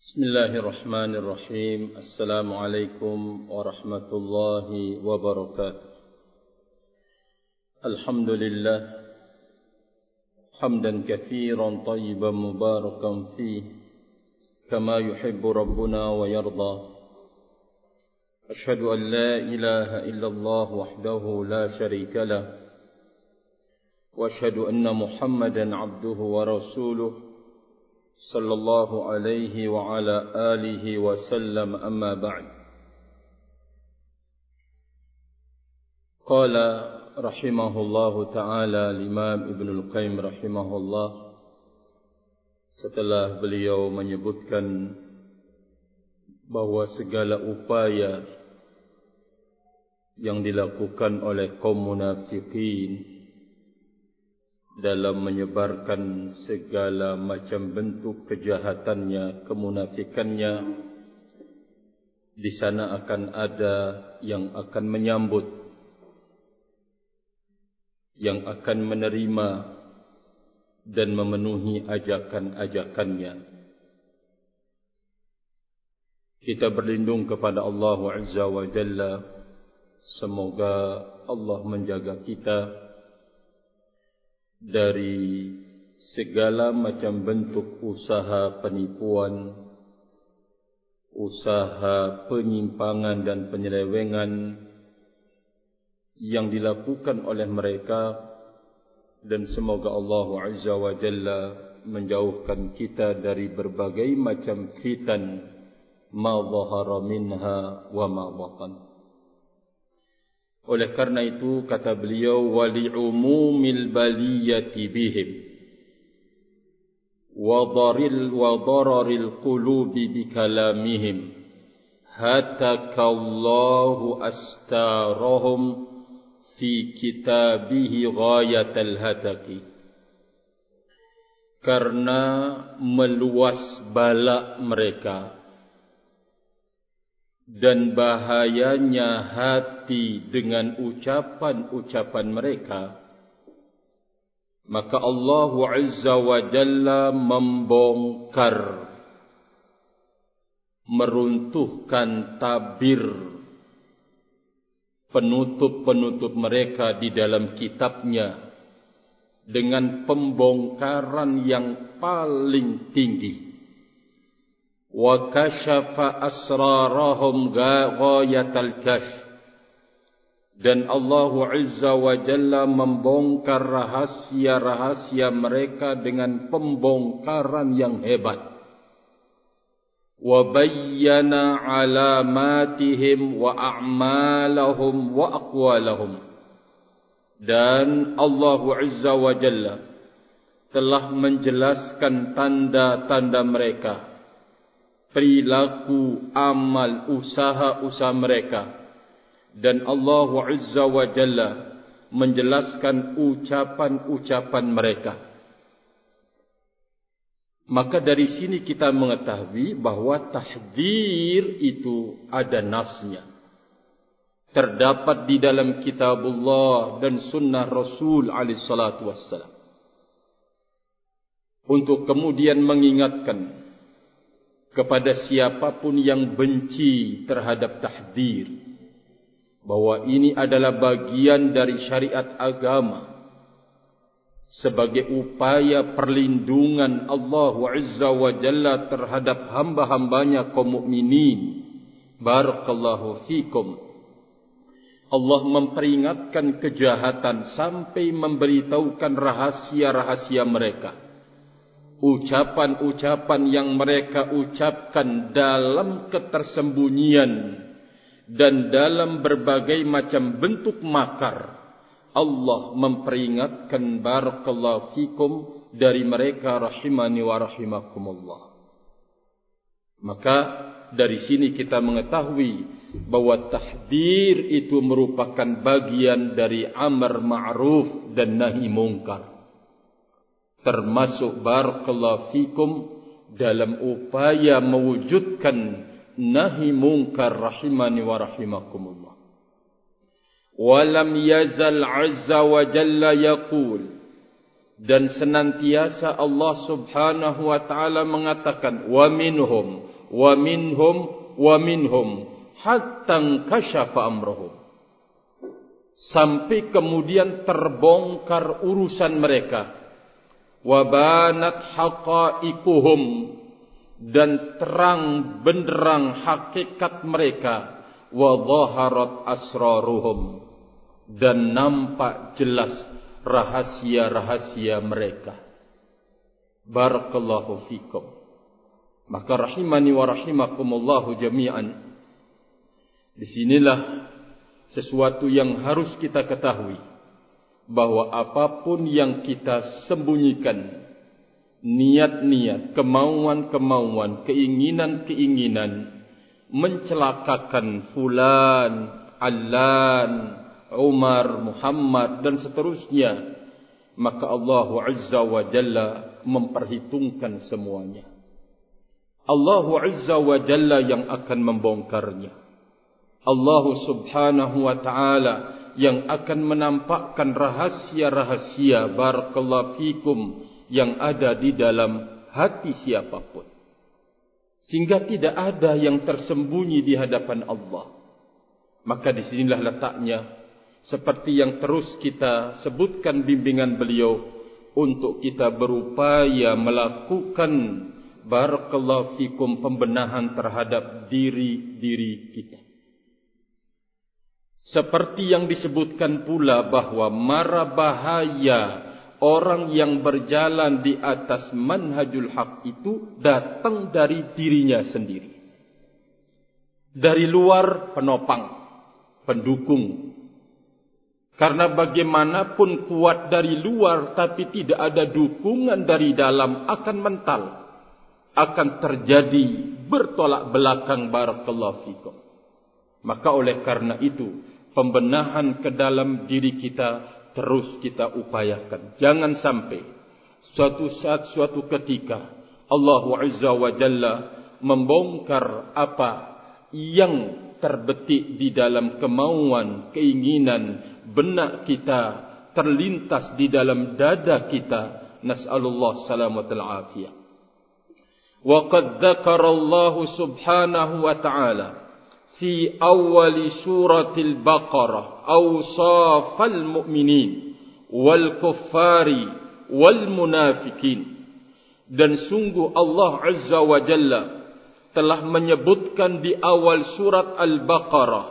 Bismillahirrahmanirrahim. Assalamualaikum warahmatullahi wabarakatuh. Alhamdulillah hamdan katsiran tayyiban mubarakan fihi kama yuhibbu rabbuna wa yarda. Ashhadu an la ilaha illallah wahdahu la syarika lah wa ashhadu anna Muhammadan abduhu wa rasuluh sallallahu alaihi wa ala alihi wa sallam, amma ba'd. Qala rahimahullahu ta'ala Imam Ibnul Qayyim rahimahullah, setelah beliau menyebutkan bahwa segala upaya yang dilakukan oleh kaum munafikin dalam menyebarkan segala macam bentuk kejahatannya, kemunafikannya, di sana akan ada yang akan menyambut, yang akan menerima dan memenuhi ajakan-ajakannya. Kita berlindung kepada Allah Azza wa Jalla. Semoga Allah menjaga kita dari segala macam bentuk usaha penipuan, usaha penyimpangan dan penyelewengan yang dilakukan oleh mereka, dan semoga Allah Azza wa Jalla menjauhkan kita dari berbagai macam fitan ma zahara minha wa ma batan. Oleh karena itu kata beliau, wali umumil baliyati bihim wa dararil qulubi bikalamihim hatakallahu astarahum fi kitabihi ghayatal hataki. Karena meluas bala mereka dan bahayanya hati dengan ucapan-ucapan mereka, maka Allah Azza wa Jalla membongkar, meruntuhkan tabir penutup-penutup mereka di dalam kitabnya dengan pembongkaran yang paling tinggi. Wa kashafa asrarahum ghayatal kashf, dan Allah Azza wa Jalla membongkar rahasia-rahasia mereka dengan pembongkaran yang hebat. Wa bayyana alamatihim wa a'malahum wa aqwalahum, dan Allah Azza wa Jalla telah menjelaskan tanda-tanda mereka, perilaku, amal, usaha-usaha mereka, dan Allah Azza wa Jalla menjelaskan ucapan-ucapan mereka. Maka dari sini kita mengetahui bahwa tahdzir itu ada nasnya, terdapat di dalam kitabullah dan sunnah Rasul alaihi salatu wassalam, untuk kemudian mengingatkan kepada siapapun yang benci terhadap tahdzir bahwa ini adalah bagian dari syariat agama sebagai upaya perlindungan Allah Azza wa Jalla terhadap hamba-hambanya kaum mukminin. Barakallahu fikum. Allah memperingatkan kejahatan sampai memberitahukan rahasia-rahasia mereka, ucapan-ucapan yang mereka ucapkan dalam ketersembunyian dan dalam berbagai macam bentuk makar. Allah memperingatkan, barakallahu fikum, dari mereka, rahimani wa rahimakumullah. Maka dari sini kita mengetahui bahwa tahdzir itu merupakan bagian dari amar ma'ruf dan nahi mungkar, termasuk barakallahu fikum dalam upaya mewujudkan nahi mungkar, rahimani wa rahimakumullah. Walam yazal azza wa jalla yaqul Dan senantiasa Allah subhanahu wa ta'ala mengatakan, wa minhum, wa minhum, wa minhum, hatta kashafa amrahum. Sampai kemudian terbongkar urusan mereka. Wa banat haqa'iquhum, dan terang benderang hakikat mereka. Wa zaharat asraruhum, dan nampak jelas rahasia-rahasia mereka. Barakallahu fikum. Maka rahimani wa rahimakumullahu jami'an. Disinilah sesuatu yang harus kita ketahui, bahwa apapun yang kita sembunyikan, niat-niat, kemauan-kemauan, keinginan-keinginan, mencelakakan fulan, allan, Umar, Muhammad dan seterusnya, maka Allah Azza wa Jalla memperhitungkan semuanya. Allah Azza wa Jalla yang akan membongkarnya. Allah Subhanahu wa Ta'ala yang akan menampakkan rahasia-rahasia barakallahu fikum yang ada di dalam hati siapapun. Sehingga tidak ada yang tersembunyi di hadapan Allah. Maka disinilah letaknya, seperti yang terus kita sebutkan bimbingan beliau, untuk kita berupaya melakukan barakallahu fikum pembenahan terhadap diri-diri kita. Seperti yang disebutkan pula bahwa mara bahaya orang yang berjalan di atas manhajul haq itu datang dari dirinya sendiri. Dari luar penopang, pendukung. Karena bagaimanapun kuat dari luar tapi tidak ada dukungan dari dalam, akan mental, akan terjadi bertolak belakang barakallahu fikum. Maka oleh karena itu, pembenahan ke dalam diri kita terus kita upayakan. Jangan sampai suatu saat, suatu ketika Allah Azza wa Jalla membongkar apa yang terbetik di dalam kemauan, keinginan benak kita, terlintas di dalam dada kita. Nas'alullah salamatul afiyah. Wa qad dzakara Allah subhanahu wa ta'ala fi awwal suratil Baqarah awsafal mu'minin wal kuffari wal munafikin. Dan sungguh Allah Azza wa Jalla telah menyebutkan di awal surat Al-Baqarah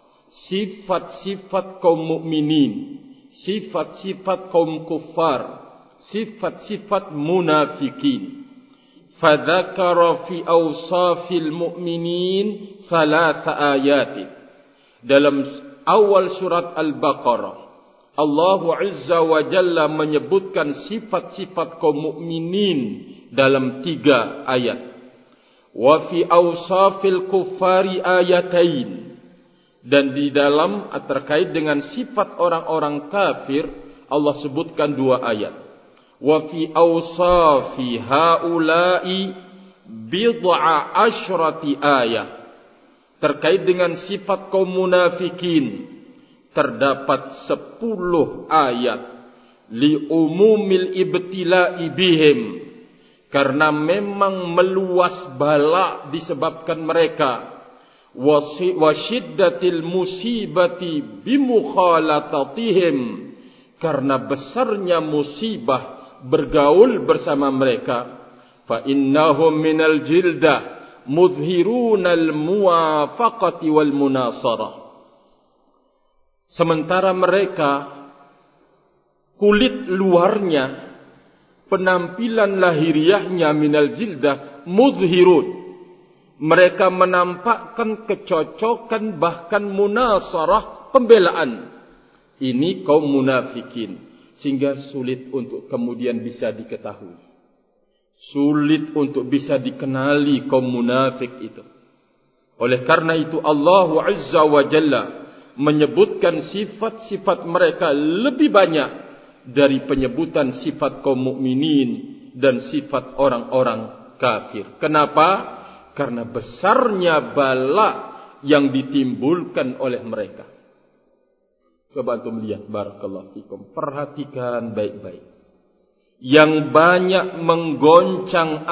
sifat-sifat kaum mukminin, sifat-sifat kaum kuffar, sifat-sifat munafikin. Fadzakara fi awsafil mu'minin thalatha ayat. Dalam awal surat Al-Baqarah, Allah Azza wa Jalla menyebutkan sifat-sifat kaum mukminin dalam 3 ayat. Wa fi awsafil kuffari ayatain. Dan di dalam terkait dengan sifat orang-orang kafir, Allah sebutkan 2 ayat. Wa fi awsafi haula'i bid'a asyrati ayat. Terkait dengan sifat kaum munafikin terdapat 10 ayat. Li umumil ibtila'i bihim, karena memang meluas bala disebabkan mereka. Wa syiddatil musibati bimukhalatatihim, karena besarnya musibah bergaul bersama mereka. Fa innahum minal jildah muzhirunal muwafaqati wal munasarah. Sementara mereka kulit luarnya, penampilan lahiriahnya minal jildah muzhirun, mereka menampakkan kecocokan bahkan munasarah, pembelaan. Ini kaum munafikin, sehingga sulit untuk kemudian bisa diketahui, sulit untuk bisa dikenali kaum munafik itu. Oleh karena itu Allah Azza wa Jalla menyebutkan sifat-sifat mereka lebih banyak dari penyebutan sifat kaum mukminin dan sifat orang-orang kafir. Kenapa? Karena besarnya bala yang ditimbulkan oleh mereka. Coba antum lihat barakallahu fikum, perhatikan baik-baik. yang banyak menggoncang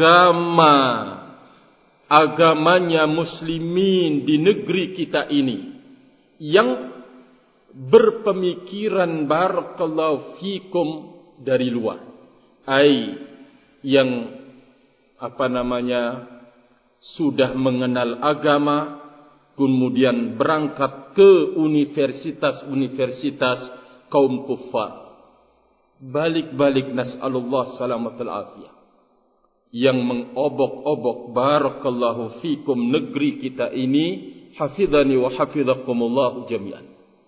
agamanya muslimin di negeri kita ini, yang berpemikiran barakallahu fikum dari luar, yang sudah mengenal agama, kemudian berangkat ke universitas-universitas kaum kuffar, balik-balik nas'alullah salamatul afiyah, yang mengobok-obok barakallahu fikum negeri kita ini, hafidhani wa hafidhakumullah jami'an.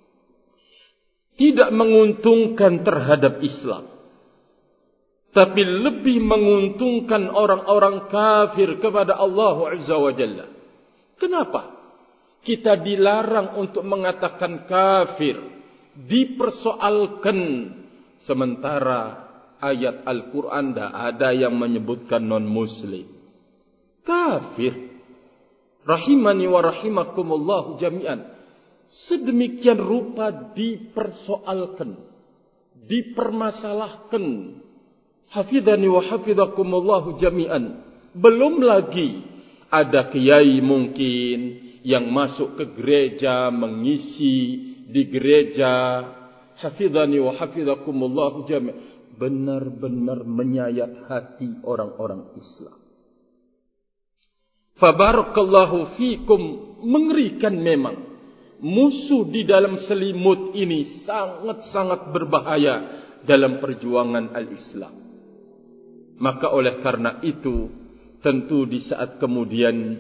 Tidak menguntungkan terhadap Islam, tapi lebih menguntungkan orang-orang kafir kepada Allah Azza wa Jalla. Kenapa? Kita dilarang untuk mengatakan kafir, dipersoalkan, sementara ayat Al-Quran tidak ada yang menyebutkan non-muslim kafir. Rahimani wa rahimakumullah jami'an. Sedemikian rupa dipersoalkan, dipermasalahkan. Hafidhani wa hafidhakumullah jami'an. Belum lagi ada kiai mungkin yang masuk ke gereja, mengisi di gereja. Hafidhani wa hafidhakumullah jami'an. Benar-benar menyayat hati orang-orang Islam. Fabarakallahu fikum, mengerikan memang. Musuh di dalam selimut ini sangat-sangat berbahaya dalam perjuangan al-Islam. Maka oleh karena itu, tentu di saat kemudian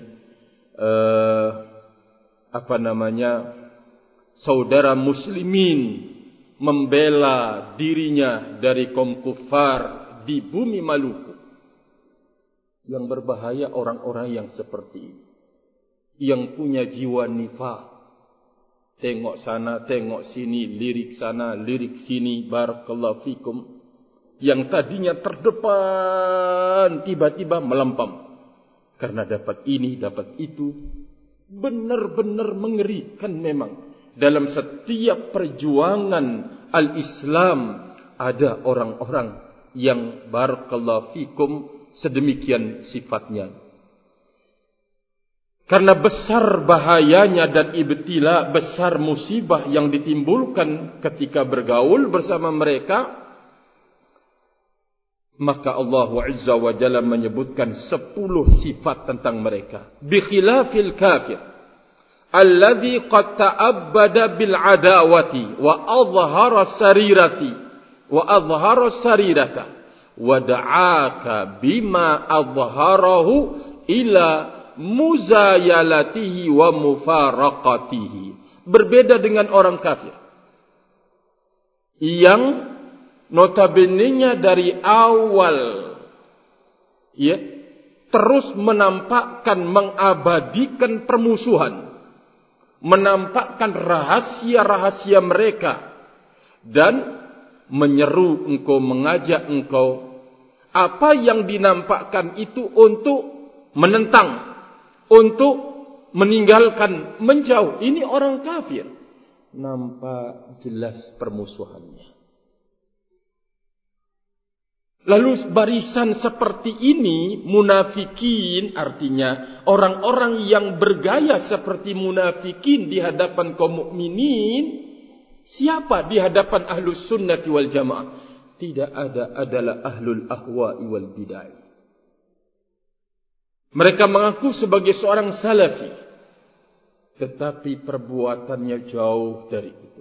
saudara muslimin membela dirinya dari kaum kufar di bumi Maluku, yang berbahaya orang-orang yang seperti ini, yang punya jiwa nifaq. Tengok sana, tengok sini, lirik sana, lirik sini, barakallahu fikum. Yang tadinya terdepan, tiba-tiba melempam. Karena dapat ini, dapat itu. Benar-benar mengerikan memang. Dalam setiap perjuangan al-Islam, ada orang-orang yang barakallahu fikum sedemikian sifatnya. Karena besar bahayanya dan ibtila, besar musibah yang ditimbulkan ketika bergaul bersama mereka, maka Allah Azza wa Jalla menyebutkan 10 sifat tentang mereka. Bi khilafil kafir alladhi qad ta'abbada bil adawati wa azhara sarirata wa da'aka bima azharahu ila muzayalatihi wa mufaraqatihi. Berbeda dengan orang kafir yang notabene-nya dari awal terus menampakkan, mengabadikan permusuhan, menampakkan rahasia-rahasia mereka, dan menyeru engkau, mengajak engkau, apa yang dinampakkan itu untuk menentang, untuk meninggalkan, menjauh. Ini orang kafir, nampak jelas permusuhannya. Lalu barisan seperti ini, munafikin, artinya orang-orang yang bergaya seperti munafikin di hadapan kaum mukminin. Siapa di hadapan ahlus sunnati wal jamaah? Tidak ada, adalah ahlul ahwa'i wal bid'ah. Mereka mengaku sebagai seorang salafi, tetapi perbuatannya jauh dari itu.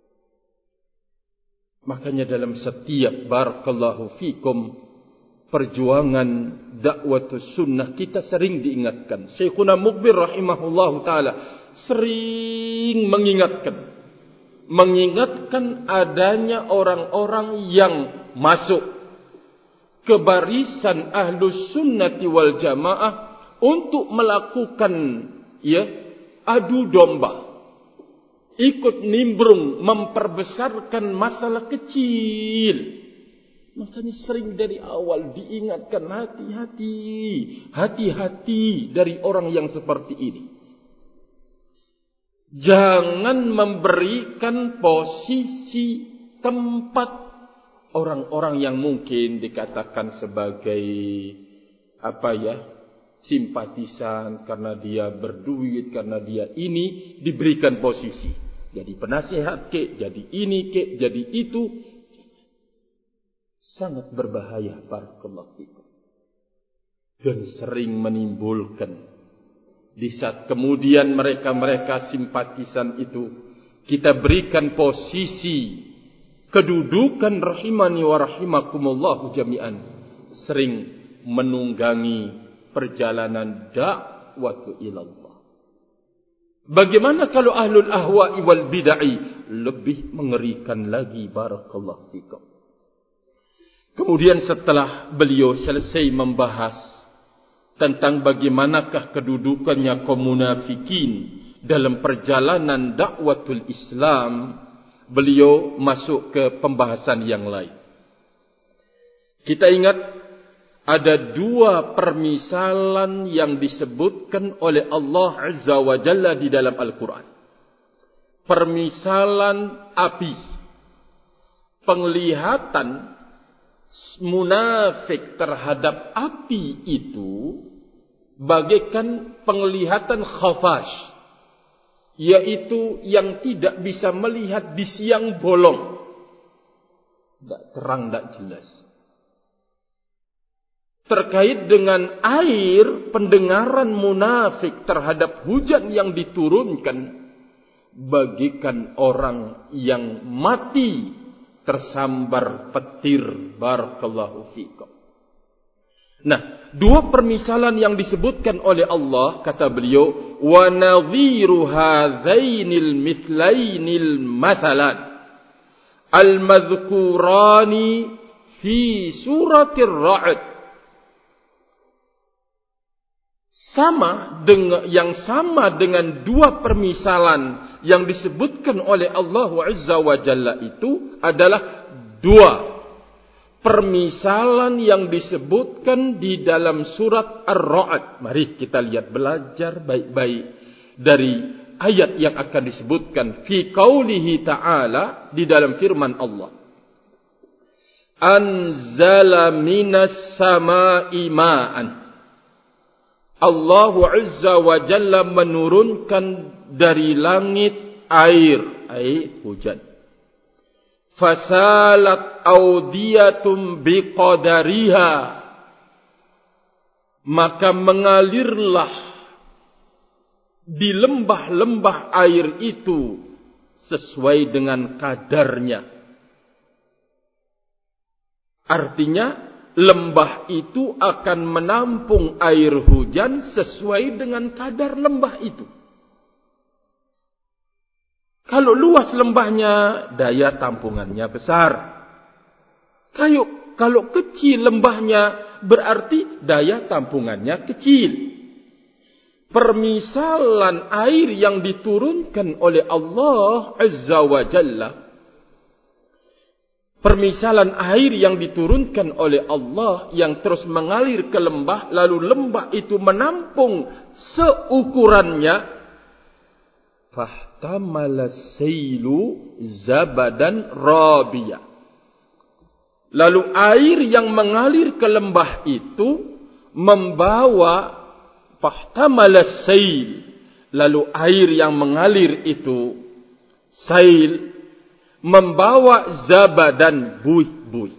Makanya dalam setiap barakallahu fikum perjuangan dakwatus sunnah, kita sering diingatkan. Syekhuna Mukbir rahimahullahu ta'ala sering mengingatkan adanya orang-orang yang masuk ke barisan ahlus sunnati wal jamaah untuk melakukan adu domba, ikut nimbrung, memperbesarkan masalah kecil. Makanya sering dari awal diingatkan, hati-hati dari orang yang seperti ini. Jangan memberikan posisi tempat orang-orang yang mungkin dikatakan sebagai simpatisan karena dia berduit, karena dia ini diberikan posisi. Jadi penasihat ke, jadi ini ke, jadi itu. Sangat berbahaya, barakallahu fikum. Dan sering menimbulkan di saat kemudian mereka simpatisan itu kita berikan posisi kedudukan rahimani wa rahimakumullah jami'an, sering menunggangi perjalanan dakwah ilallah. Bagaimana kalau ahlul ahwa'i wal bid'ah? Lebih mengerikan lagi, barakallahu fikum. Kemudian setelah beliau selesai membahas tentang bagaimanakah kedudukannya kaum munafikin dalam perjalanan dakwatul Islam, beliau masuk ke pembahasan yang lain. Kita ingat ada dua permisalan yang disebutkan oleh Allah Azza wa Jalla di dalam Al-Quran. Permisalan api. Penglihatan munafik terhadap api itu bagaikan penglihatan khafash, yaitu yang tidak bisa melihat di siang bolong. Tidak terang, tidak jelas. Terkait dengan air, pendengaran munafik terhadap hujan yang diturunkan bagaikan orang yang mati tersambar petir, barakallahu fikum. Nah, dua permisalan yang disebutkan oleh Allah, kata beliau, wa nadhiru hadzainil mithlainil mathalan al-madhkurani fi suratir Ra'd. Sama dengan dua permisalan yang disebutkan oleh Allah Azza wa Jalla itu adalah dua permisalan yang disebutkan di dalam surat Ar-Ra'd. Mari kita lihat, belajar baik-baik dari ayat yang akan disebutkan fi qaulihi ta'ala, di dalam firman Allah. Anzala minas sama'i ma'an. Allah Azza wa Jalla menurunkan dari langit air hujan. Fasalat audiyatum biqadariha, maka mengalirlah di lembah-lembah air itu sesuai dengan kadarnya. Artinya lembah itu akan menampung air hujan sesuai dengan kadar lembah itu. Kalau luas lembahnya, daya tampungannya besar. Kalau kecil lembahnya, berarti daya tampungannya kecil. Permisalan air yang diturunkan oleh Allah Azza wa Jalla, permisalan air yang diturunkan oleh Allah yang terus mengalir ke lembah, lalu lembah itu menampung seukurannya. Fahtamala sailu zabadan rabiya. Lalu air yang mengalir ke lembah itu membawa fahtamala sail. Lalu air yang mengalir itu sail membawa zabadan buih-buih.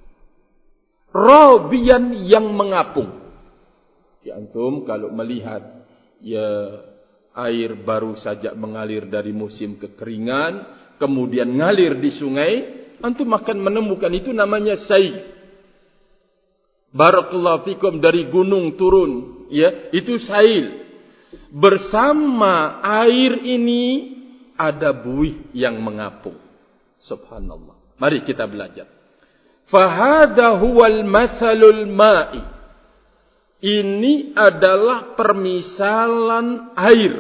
Rabian yang mengapung. Ya antum kalau melihat air baru saja mengalir dari musim kekeringan, kemudian ngalir di sungai, antum akan menemukan itu namanya sail. Barakallahu fikum, dari gunung turun, itu sail. Bersama air ini ada buih yang mengapung. Subhanallah. Mari kita belajar. Fahada huwal mathalul ma'i. Ini adalah permisalan air.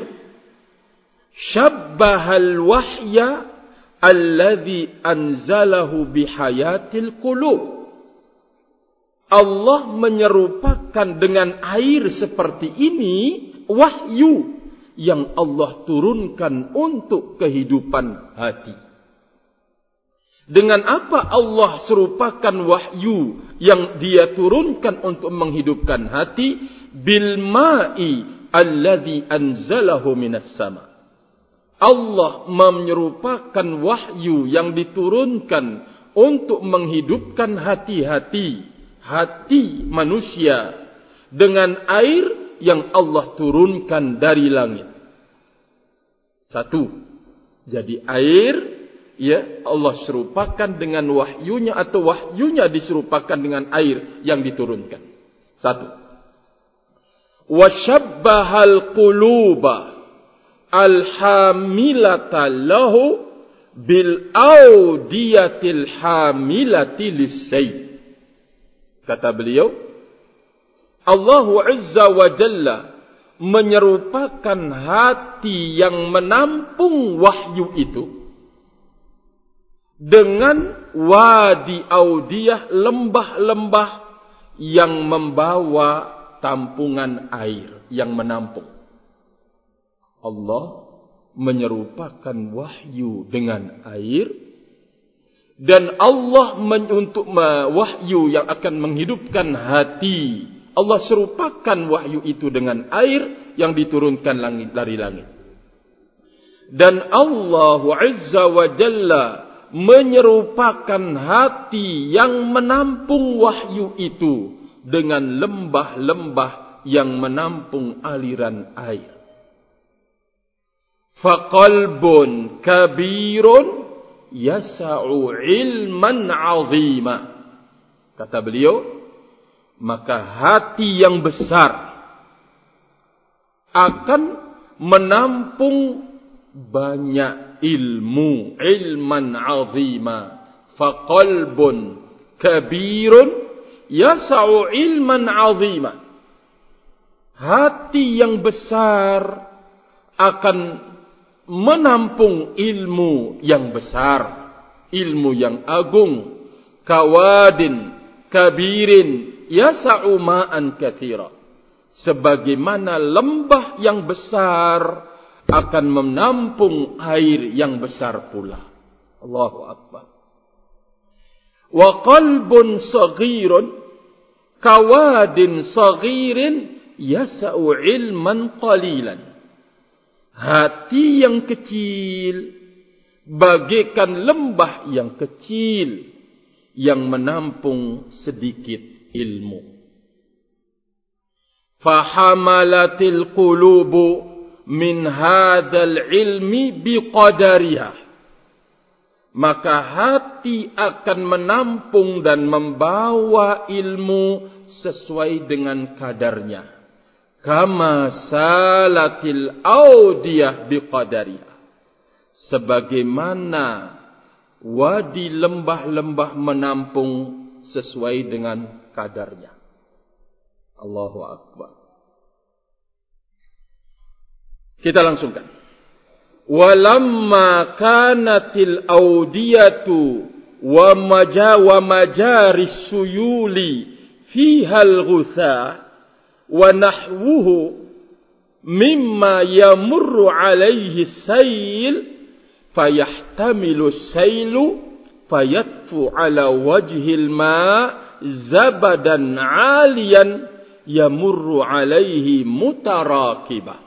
Syabbahal wahya alladhi anzalahu bihayatil qulub. Allah menyerupakan dengan air seperti ini wahyu yang Allah turunkan untuk kehidupan hati. Dengan apa Allah serupakan wahyu yang dia turunkan untuk menghidupkan hati? Bil ma'i alladhi anzalahu minas sama. Allah menyerupakan wahyu yang diturunkan untuk menghidupkan hati-hati manusia dengan air yang Allah turunkan dari langit. Satu, jadi air, ya, Allah serupakan dengan wahyunya atau wahyunya diserupakan dengan air yang diturunkan. Satu. Wa syabbahal quluba al-hamilata lahu bil audiyatil hamilati lis-sayy. Kata beliau, Allah Azza wa Jalla menyerupakan hati yang menampung wahyu itu dengan wadi audiyah, lembah-lembah yang membawa tampungan air yang menampung. Allah menyerupakan wahyu dengan air, dan Allah untuk wahyu yang akan menghidupkan hati, Allah serupakan wahyu itu dengan air yang diturunkan dari langit. Dan Allah Azza wa Jalla menyerupakan hati yang menampung wahyu itu dengan lembah-lembah yang menampung aliran air. Faqalbun kabirun yasa'u ilman 'azima. Kata beliau, maka hati yang besar akan menampung banyak ilmu, ilman 'azima. Faqalbun kabirun yasa'u ilman 'azima. Hati yang besar akan menampung ilmu yang besar, ilmu yang agung. Kawadin kabirin yasa'u ma'an katsira. Sebagaimana lembah yang besar akan menampung air yang besar pula. Allahu Akbar. Wa qalbun saghirun kawadin saghirin yasa'u ilman qalilan. Hati yang kecil bagaikan lembah yang kecil yang menampung sedikit ilmu. Fahamalatil qulubu min hadzal ilmi biqadariha. Maka hati akan menampung dan membawa ilmu sesuai dengan kadarnya. Kama salatil audiyah biqadariha. Sebagaimana wadi lembah-lembah menampung sesuai dengan kadarnya. Allahu Akbar. Kita langsungkan. Walamma kanatil audiyatu wa majaris suyuli fiha al-ghutha wa nahwuhu mimma yamurru alaihi sayl fayahtamilu saylu fayatfu ala wajhil ma zabadan aliyan yamurru alaihi mutarakibah.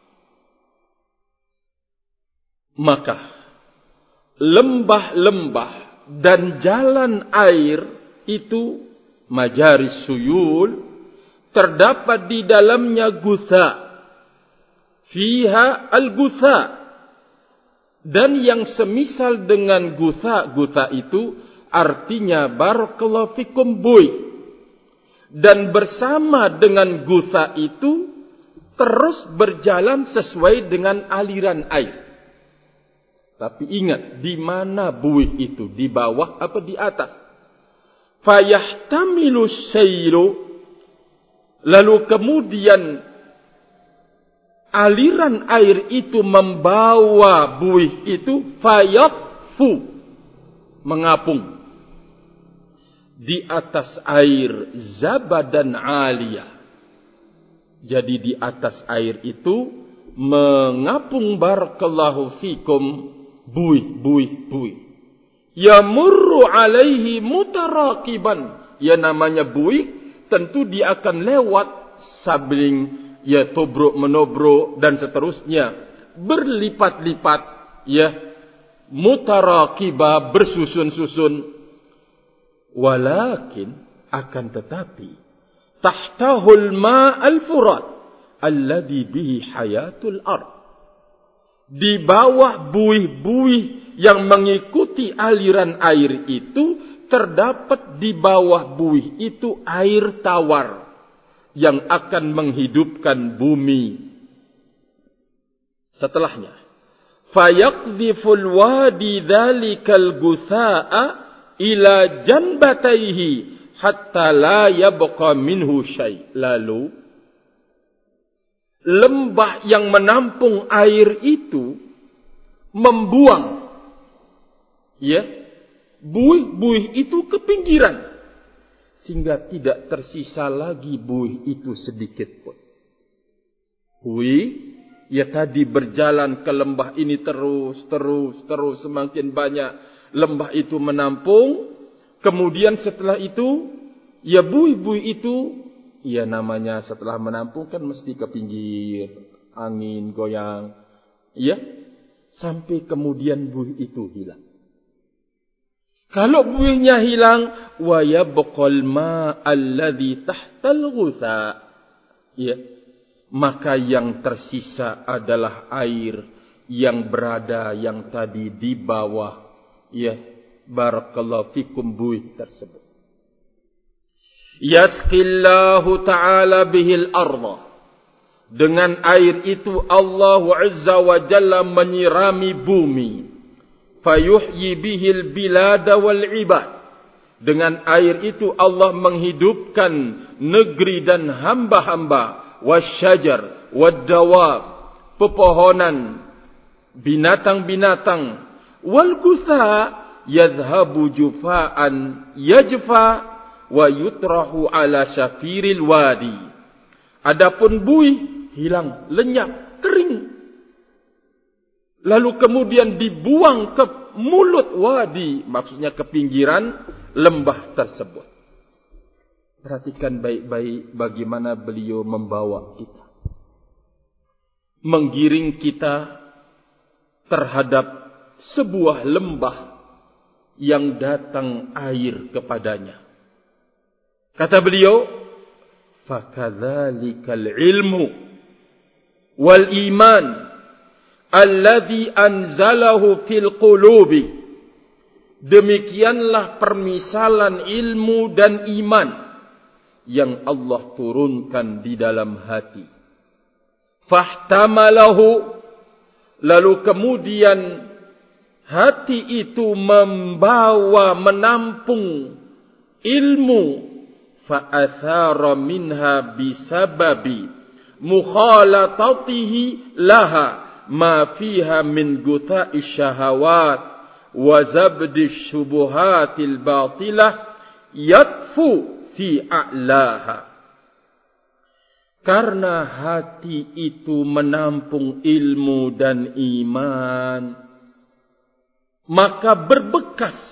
Maka lembah-lembah dan jalan air itu majaris suyul, terdapat di dalamnya gutha, fiha al-gutha, dan yang semisal dengan gutha itu artinya barakallahu fikum buih, dan bersama dengan gutha itu terus berjalan sesuai dengan aliran air. Tapi ingat, di mana buih itu, di bawah apa di atas? Fayahtamilu sayru, lalu kemudian aliran air itu membawa buih itu, fayatfu, mengapung di atas air, zabadan aliyah. Jadi di atas air itu mengapung barakallahu fikum buih. yamurru alaihi mutaraqiban. Ya namanya buih, tentu dia akan lewat sabling, ya tobruk menobruk dan seterusnya, berlipat-lipat, ya mutaraqiba, bersusun-susun. Walakin, akan tetapi, tahtahul ma'al furat alladhi bihi hayatul ard. Di bawah buih-buih yang mengikuti aliran air itu, terdapat di bawah buih itu air tawar yang akan menghidupkan bumi. Setelahnya, fayaqdhiful wadi dhalikal gutha'a ila janbatayhi hatta la yabqa minhu syai'. Lalu lembah yang menampung air itu membuang, ya, buih-buih itu ke pinggiran, sehingga tidak tersisa lagi buih itu sedikit pun. Buih, ya tadi berjalan ke lembah ini terus, semakin banyak lembah itu menampung. Kemudian setelah itu, ya buih-buih itu, ya namanya setelah menampung kan mesti ke pinggir, angin goyang, ya, sampai kemudian buih itu hilang. Kalau buihnya hilang, wa yabqal ma'alladhi tahtal ghutha, ya, maka yang tersisa adalah air yang berada yang tadi di bawah, ya, barakallahu fikum, buih tersebut. Yasqillahu ta'ala bihil arda. Dengan air itu Allah Azza wa Jalla menyirami bumi. Fayuhyi bihil bilada wal ibad. Dengan air itu Allah menghidupkan negeri dan hamba-hamba. Wasyajar, waddawab, pepohonan, binatang-binatang. Wal gutha yadhhabu jufa'an yajfa wa yutrahu ala syafiril wadi. Adapun buih hilang, lenyap, kering. Lalu kemudian dibuang ke mulut wadi, maksudnya ke pinggiran lembah tersebut. Perhatikan baik-baik bagaimana beliau membawa kita, menggiring kita terhadap sebuah lembah yang datang air kepadanya. Kata beliau, fakadzalikal ilmu wal iman alladhi anzalahu fil qulubi. Demikianlah permisalan ilmu dan iman yang Allah turunkan di dalam hati. Fahtamalahu, lalu kemudian hati itu membawa, menampung ilmu. Fa'athara minha bisababi mukhalatatihi laha ma fiha min gutha'i syahawat wa zabdi syubuhatil batilah yatfu fi a'laha. Karena hati itu menampung ilmu dan iman, maka berbekas.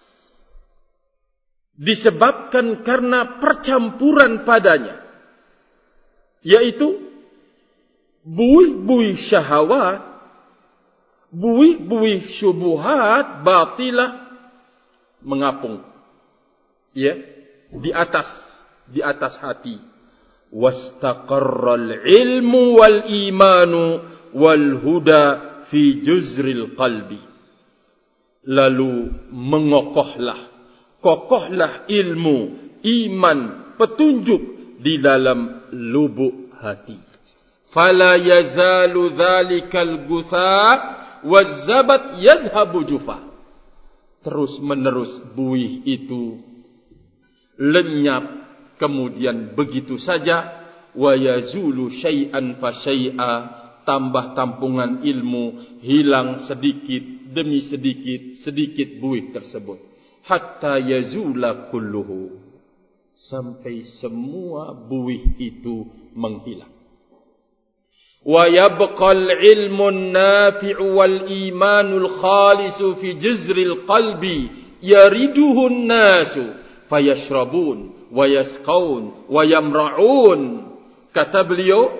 Disebabkan karena percampuran padanya, yaitu buih-buih syahwat, buih-buih syubuhat batilah mengapung, ya, di atas hati. Wastaqarral ilmu wal imanu wal huda fi juzril qalbi. Lalu kokohlah ilmu, iman, petunjuk di dalam lubuk hati. Fala yazalu dhalikal gutha wazzabat yadhhabu jufa. Terus menerus buih itu lenyap, kemudian begitu saja. Wa yazulu syai'an fa syai'a, tambah tampungan ilmu, hilang sedikit demi sedikit buih tersebut. Hatta yazula kulluhu, sampai semua buih itu menghilang. Wa yabqal ilmun nafi'u wal imanul khalisu fi jizril qalbi yariduhun nasu fayashrabun wa yasqaun wa yamra'un. Kata beliau,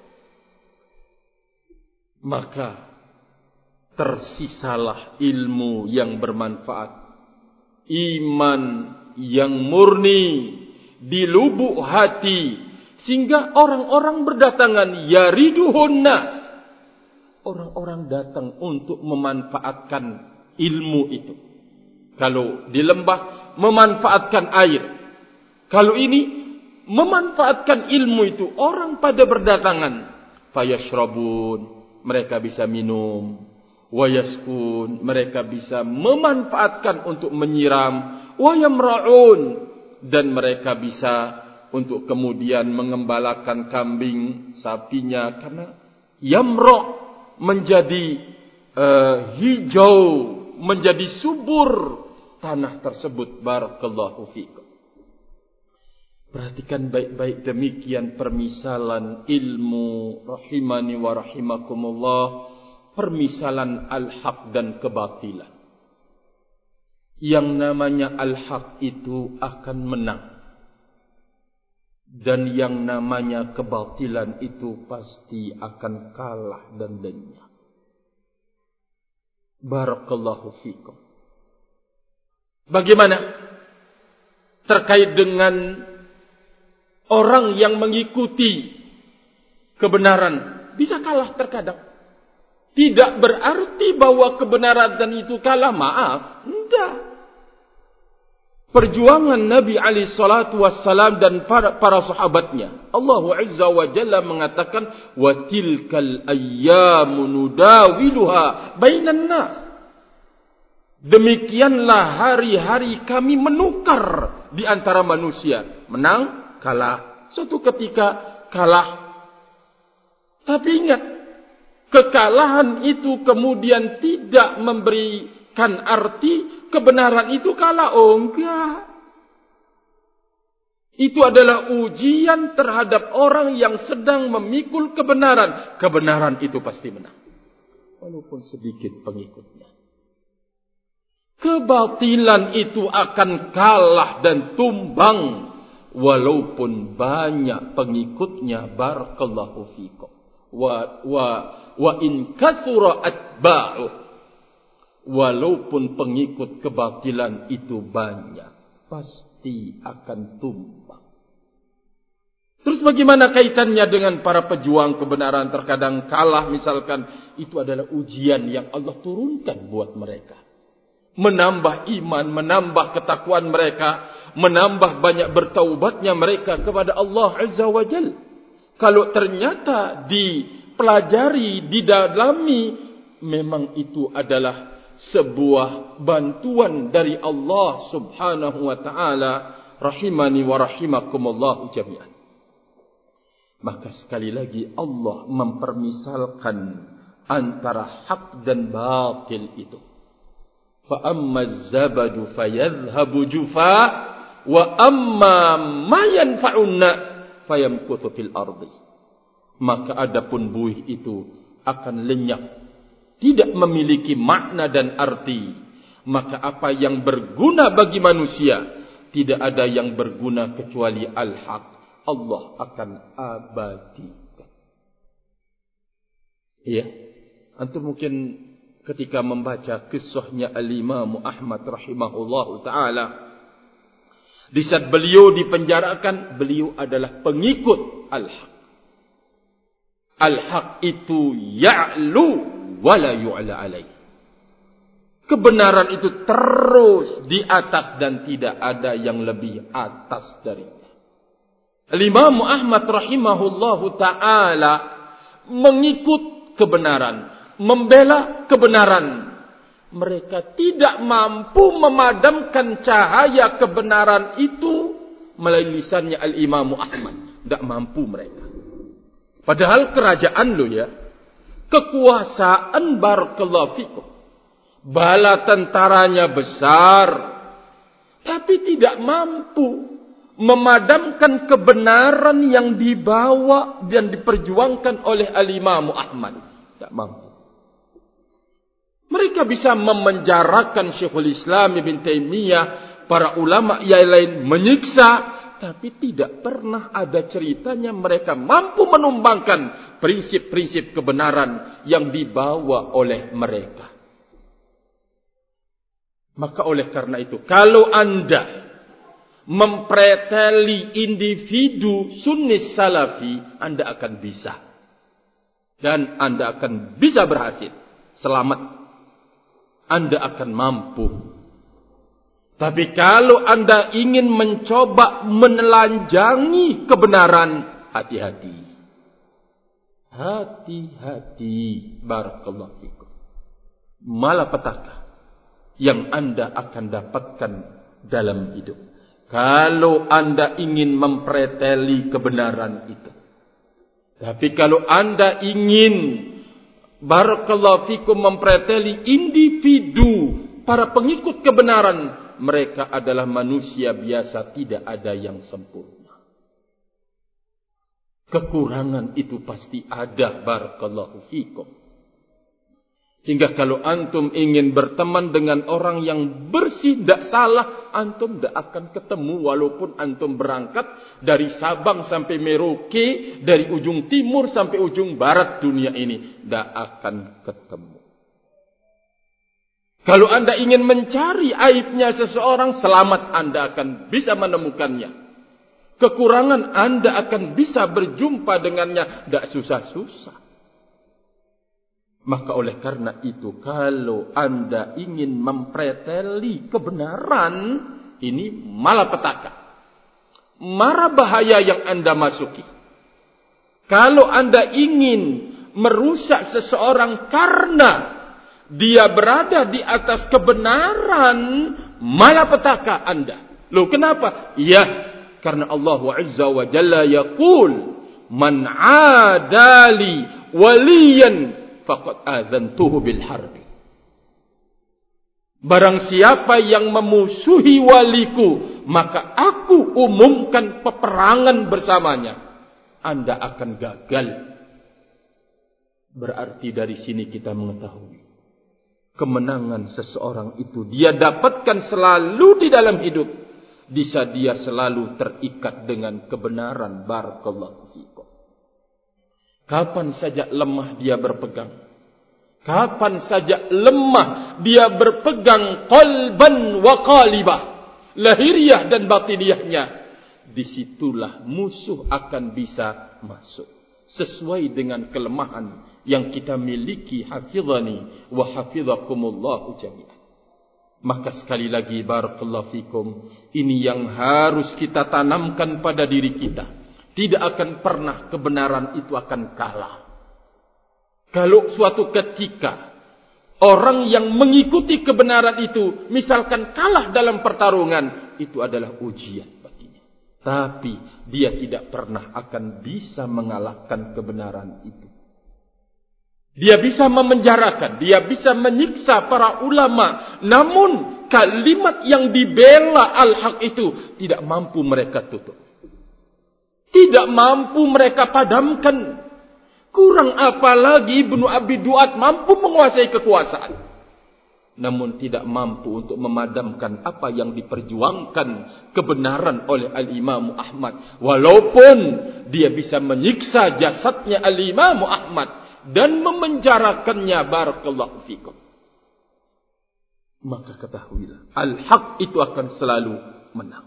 maka tersisalah ilmu yang bermanfaat, iman yang murni di lubuk hati, sehingga orang-orang berdatangan, yariduhun nas, orang-orang datang untuk memanfaatkan ilmu itu. Kalau di lembah memanfaatkan air, kalau ini memanfaatkan ilmu itu, orang pada berdatangan. Fayashrabun, mereka bisa minum. Wayaskun, mereka bisa memanfaatkan untuk menyiram. Wayamra'un, dan mereka bisa untuk kemudian mengembalakan kambing, sapinya, karena yamra' menjadi hijau, menjadi subur tanah tersebut. Barakallahu fikum. Perhatikan baik-baik, demikian permisalan ilmu, rahimani wa rahimakumullah, permisalan al-haq dan kebatilan. Yang namanya al-haq itu akan menang, dan yang namanya kebatilan itu pasti akan kalah dan lenyap. Barakallahu fikum. Bagaimana terkait dengan orang yang mengikuti kebenaran? Bisa kalah terkadang. Tidak berarti bahwa kebenaran dan itu kalah. Maaf, tidak. Perjuangan Nabi alaihi salatu wassalam dan para sahabatnya, Allah Azza wa Jalla mengatakan, wa tilkal ayyamu nudawiluha bainan nas. Demikianlah hari-hari kami menukar di antara manusia. Menang, kalah. Suatu ketika kalah. Tapi ingat, kekalahan itu kemudian tidak memberikan arti kebenaran itu kalah. Oh enggak. Itu adalah ujian terhadap orang yang sedang memikul kebenaran. Kebenaran itu pasti menang, walaupun sedikit pengikutnya. Kebatilan itu akan kalah dan tumbang, walaupun banyak pengikutnya. Barakallahu fikum. Wa in kathura atba'u, walaupun pengikut kebatilan itu banyak, pasti akan tumbang. Terus bagaimana kaitannya dengan para pejuang kebenaran terkadang kalah misalkan? Itu adalah ujian yang Allah turunkan buat mereka, menambah iman, menambah ketakwaan mereka, menambah banyak bertaubatnya mereka kepada Allah Azza wa Jalla. Kalau ternyata dipelajari, didalami, memang itu adalah sebuah bantuan dari Allah Subhanahu wa taala, rahimani wa rahimakumullah jami'an. Maka sekali lagi Allah mempermisalkan antara hak dan batil itu. Fa amma az-zabadu fayadhhabu jufa wa amma ma yanfa'un nas fayamkuthu fil ardi. Maka adapun buih itu akan lenyap, tidak memiliki makna dan arti. Maka apa yang berguna bagi manusia, tidak ada yang berguna kecuali al-haq. Allah akan abadikan. Ya, antum mungkin ketika membaca kisahnya Al-Imam Ahmad rahimahullahu ta'ala, di saat beliau dipenjarakan, beliau adalah pengikut al-haq. Al-haq itu ya'lu wa la yu'la alaih. Kebenaran itu terus di atas dan tidak ada yang lebih atas darinya. Al-Imam Ahmad rahimahullahu ta'ala mengikut kebenaran, membela kebenaran. Mereka tidak mampu memadamkan cahaya kebenaran itu melalui lisannya Al-Imam Ahmad. Tidak mampu mereka. Padahal kerajaan lo ya, kekuasaan barakallahu fikum, bala tentaranya besar, tapi tidak mampu memadamkan kebenaran yang dibawa dan diperjuangkan oleh Al-Imam Ahmad. Tak mampu. Mereka bisa memenjarakan Syekhul Islam Ibn Taimiyah, para ulama yang lain menyiksa, tapi tidak pernah ada ceritanya mereka mampu menumbangkan prinsip-prinsip kebenaran yang dibawa oleh mereka. Maka oleh karena itu, kalau Anda mempreteli individu Sunni Salafi, Anda akan bisa. Dan Anda akan bisa berhasil. Selamat. Anda akan mampu. Tapi kalau Anda ingin mencoba menelanjangi kebenaran, hati-hati. Hati-hati. Barakallahu fikum. Malapetaka yang Anda akan dapatkan dalam hidup. Kalau Anda ingin mempreteli kebenaran itu. Tapi kalau Anda ingin, barakallahu fikum, mempreteli individu para pengikut kebenaran, mereka adalah manusia biasa, tidak ada yang sempurna. Kekurangan itu pasti ada, barakallahu fikum. Sehingga kalau antum ingin berteman dengan orang yang bersih, tidak salah, antum tidak akan ketemu walaupun antum berangkat dari Sabang sampai Merauke, dari ujung timur sampai ujung barat dunia ini. Tidak akan ketemu. Kalau Anda ingin mencari aibnya seseorang, selamat, Anda akan bisa menemukannya. Kekurangan Anda akan bisa berjumpa dengannya. Tidak susah-susah. Maka oleh karena itu, kalau Anda ingin mempreteli kebenaran, ini malapetaka. Mara bahaya yang Anda masuki. Kalau Anda ingin merusak seseorang karena dia berada di atas kebenaran, malapetaka Anda. Loh, kenapa? Ya, karena Allah Azza wa Jalla yaqul, man adali waliyan faqad azantuhu bil harbi. Barang siapa yang memusuhi waliku, maka aku umumkan peperangan bersamanya. Anda akan gagal. Berarti dari sini kita mengetahui kemenangan seseorang itu dia dapatkan selalu di dalam hidup, bisa dia selalu terikat dengan kebenaran. Barakallahu fikum. Kapan saja lemah dia berpegang. Kapan saja lemah dia berpegang qalban wa qalibah, lahiriah dan batiniyahnya, disitulah musuh akan bisa masuk. Sesuai dengan kelemahan yang kita miliki, hafizani wa hafizakumullahu jami'an. Maka sekali lagi, barakallahu fikum, ini yang harus kita tanamkan pada diri kita. Tidak akan pernah kebenaran itu akan kalah. Kalau suatu ketika orang yang mengikuti kebenaran itu misalkan kalah dalam pertarungan, itu adalah ujian baginya. Tapi dia tidak pernah akan bisa mengalahkan kebenaran itu. Dia bisa memenjarakan, dia bisa menyiksa para ulama, namun kalimat yang dibela al-haq itu tidak mampu mereka tutup. Tidak mampu mereka padamkan. Kurang apalagi Ibnu Abi Duat mampu menguasai kekuasaan, namun tidak mampu untuk memadamkan apa yang diperjuangkan kebenaran oleh Al-Imam Ahmad. Walaupun dia bisa menyiksa jasadnya Al-Imam Ahmad dan memenjarakannya, barakallahu fikum. Maka ketahuilah, al-haq itu akan selalu menang.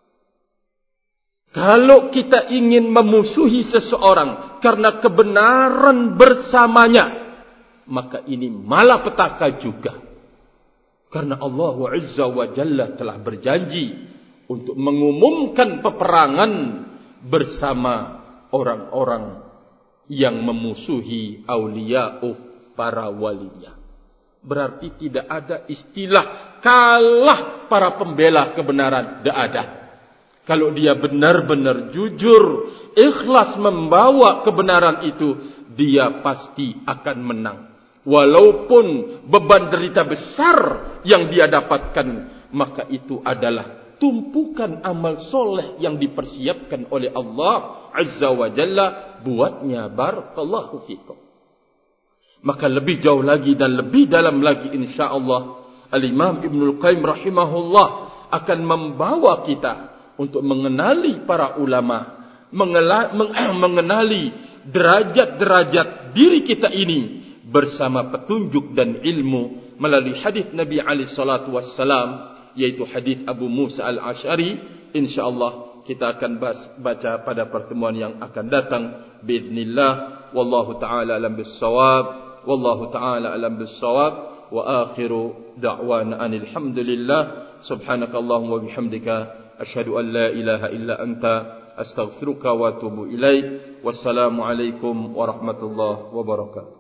Kalau kita ingin memusuhi seseorang karena kebenaran bersamanya, maka ini malapetaka juga. Karena Allah Azza wa Jalla telah berjanji untuk mengumumkan peperangan bersama orang-orang yang memusuhi awliya'uh, para walinya. Berarti tidak ada istilah kalah para pembela kebenaran. Tidak ada. Kalau dia benar-benar jujur, ikhlas membawa kebenaran itu, dia pasti akan menang. Walaupun beban derita besar yang dia dapatkan, maka itu adalah tumpukan amal soleh yang dipersiapkan oleh Allah Azza wa Jalla buatnya. Barakallahu fikum. Maka lebih jauh lagi dan lebih dalam lagi insya-Allah Al-Imam Ibnul Qayyim rahimahullah akan membawa kita untuk mengenali para ulama, mengenali derajat-derajat diri kita ini bersama petunjuk dan ilmu melalui hadis Nabi alaihi salatu wassalam, yaitu hadis Abu Musa Al-Asy'ari. Insyaallah kita akan baca pada pertemuan yang akan datang biidznillah. Wallahu taala alam bissawab. Wallahu taala alam bissawab. Wa akhiru da'wana anil hamdulillah. Subhanakallahumma wa bihamdika asyhadu an la ilaha illa anta astaghfiruka wa atubu ilaik. Wassalamu alaikum warahmatullahi wabarakatuh.